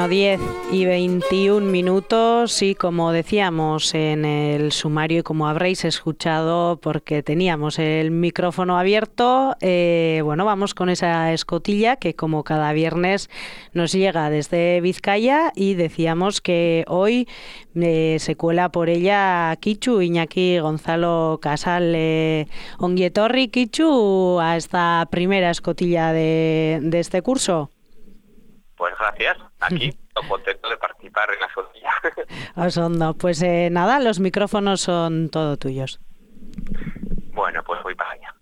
10:21 y como decíamos en el sumario y como habréis escuchado porque teníamos el micrófono abierto, vamos con esa escotilla que como cada viernes nos llega desde Vizcaya y decíamos que hoy se cuela por ella Kichu, Iñaki Gonzalo Casal. Ongi etorri, Kichu, a esta primera escotilla de este curso. Pues gracias, aquí, contento de participar en la escotilla. Osondo, pues nada, los micrófonos son todo tuyos. Bueno, pues voy para allá.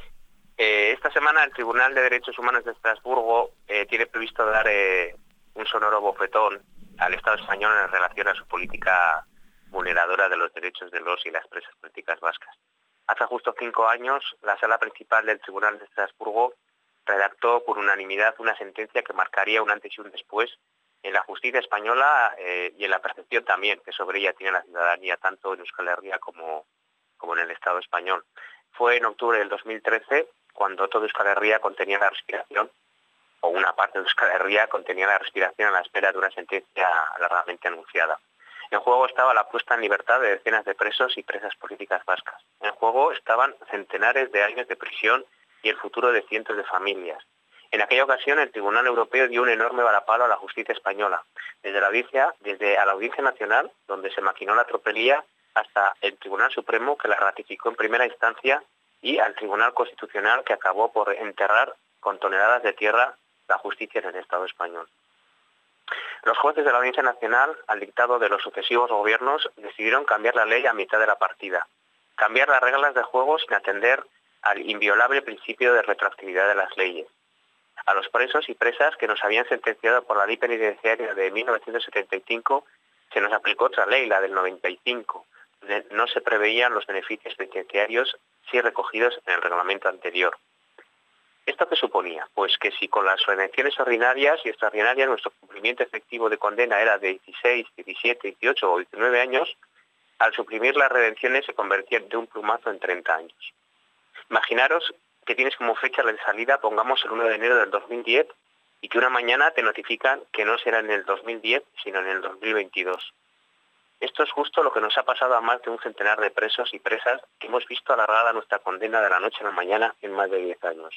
Esta semana el Tribunal de Derechos Humanos de Estrasburgo tiene previsto dar un sonoro bofetón al Estado español en relación a su política vulneradora de los derechos de los y las presas políticas vascas. Hace justo 5 años, la Sala Principal del Tribunal de Estrasburgo redactó por unanimidad una sentencia que marcaría un antes y un después en la justicia española y en la percepción también que sobre ella tiene la ciudadanía, tanto en Euskal Herria como en el Estado español. Fue en octubre del 2013 cuando todo Euskal Herria contenía la respiración, o una parte de Euskal Herria contenía la respiración a la espera de una sentencia largamente anunciada. En juego estaba la puesta en libertad de decenas de presos y presas políticas vascas. En juego estaban centenares de años de prisión y el futuro de cientos de familias. En aquella ocasión el Tribunal Europeo dio un enorme varapalo a la justicia española, desde a la Audiencia Nacional, donde se maquinó la tropelía, hasta el Tribunal Supremo, que la ratificó en primera instancia, y al Tribunal Constitucional, que acabó por enterrar con toneladas de tierra la justicia en el Estado español. Los jueces de la Audiencia Nacional, al dictado de los sucesivos gobiernos, decidieron cambiar la ley a mitad de la partida, cambiar las reglas de juego sin atender al inviolable principio de retroactividad de las leyes. A los presos y presas que nos habían sentenciado por la ley penitenciaria de 1975 se nos aplicó otra ley, la del 95, donde no se preveían los beneficios penitenciarios sí recogidos en el reglamento anterior. ¿Esto qué suponía? Pues que si con las redenciones ordinarias y extraordinarias nuestro cumplimiento efectivo de condena era de 16, 17, 18 o 19 años, al suprimir las redenciones se convertía de un plumazo en 30 años. Imaginaros que tienes como fecha de salida, pongamos el 1 de enero del 2010, y que una mañana te notifican que no será en el 2010, sino en el 2022. Esto es justo lo que nos ha pasado a más de un centenar de presos y presas que hemos visto alargada nuestra condena de la noche a la mañana en más de 10 años.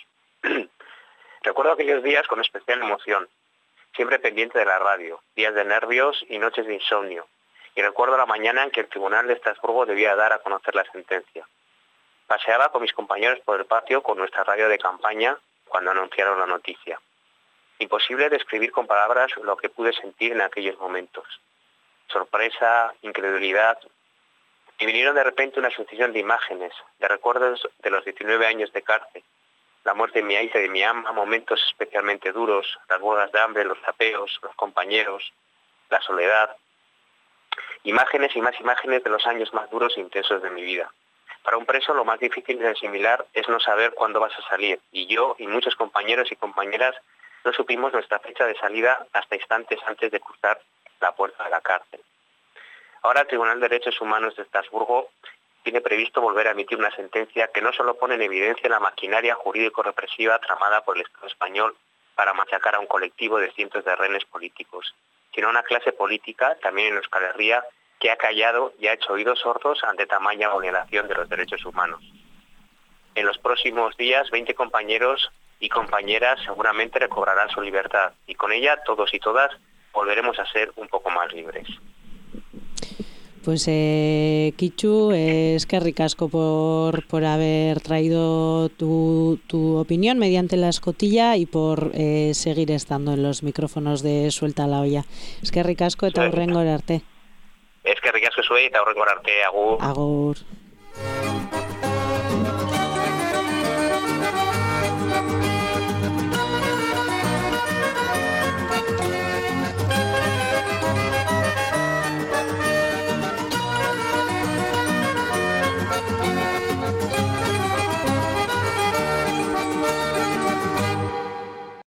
Recuerdo aquellos días con especial emoción, siempre pendiente de la radio, días de nervios y noches de insomnio. Y recuerdo la mañana en que el Tribunal de Estrasburgo debía dar a conocer la sentencia. Paseaba con mis compañeros por el patio con nuestra radio de campaña cuando anunciaron la noticia. Imposible describir con palabras lo que pude sentir en aquellos momentos. Sorpresa, incredulidad, y vinieron de repente una sucesión de imágenes, de recuerdos de los 19 años de cárcel, la muerte de mi hija y de mi ama, momentos especialmente duros, las huelgas de hambre, los tapeos, los compañeros, la soledad. Imágenes y más imágenes de los años más duros e intensos de mi vida. Para un preso lo más difícil de asimilar es no saber cuándo vas a salir, y yo y muchos compañeros y compañeras no supimos nuestra fecha de salida hasta instantes antes de cruzar la puerta de la cárcel. Ahora el Tribunal de Derechos Humanos de Estrasburgo tiene previsto volver a emitir una sentencia que no solo pone en evidencia la maquinaria jurídico-represiva tramada por el Estado español para machacar a un colectivo de cientos de rehenes políticos, sino a una clase política, también en Euskal Herria, que ha callado y ha hecho oídos sordos ante tamaña vulneración de los derechos humanos. En los próximos días, 20 compañeros y compañeras seguramente recobrarán su libertad y con ella todos y todas volveremos a ser un poco más libres. Pues Kichu, eskerrik asko por haber traído tu opinión mediante la escotilla y por seguir estando en los micrófonos de Suelta la Olla. Eskerrik asko eta hurrengora arte. Eskerrik asko zuei eta hurrengora arte, agur. Agur.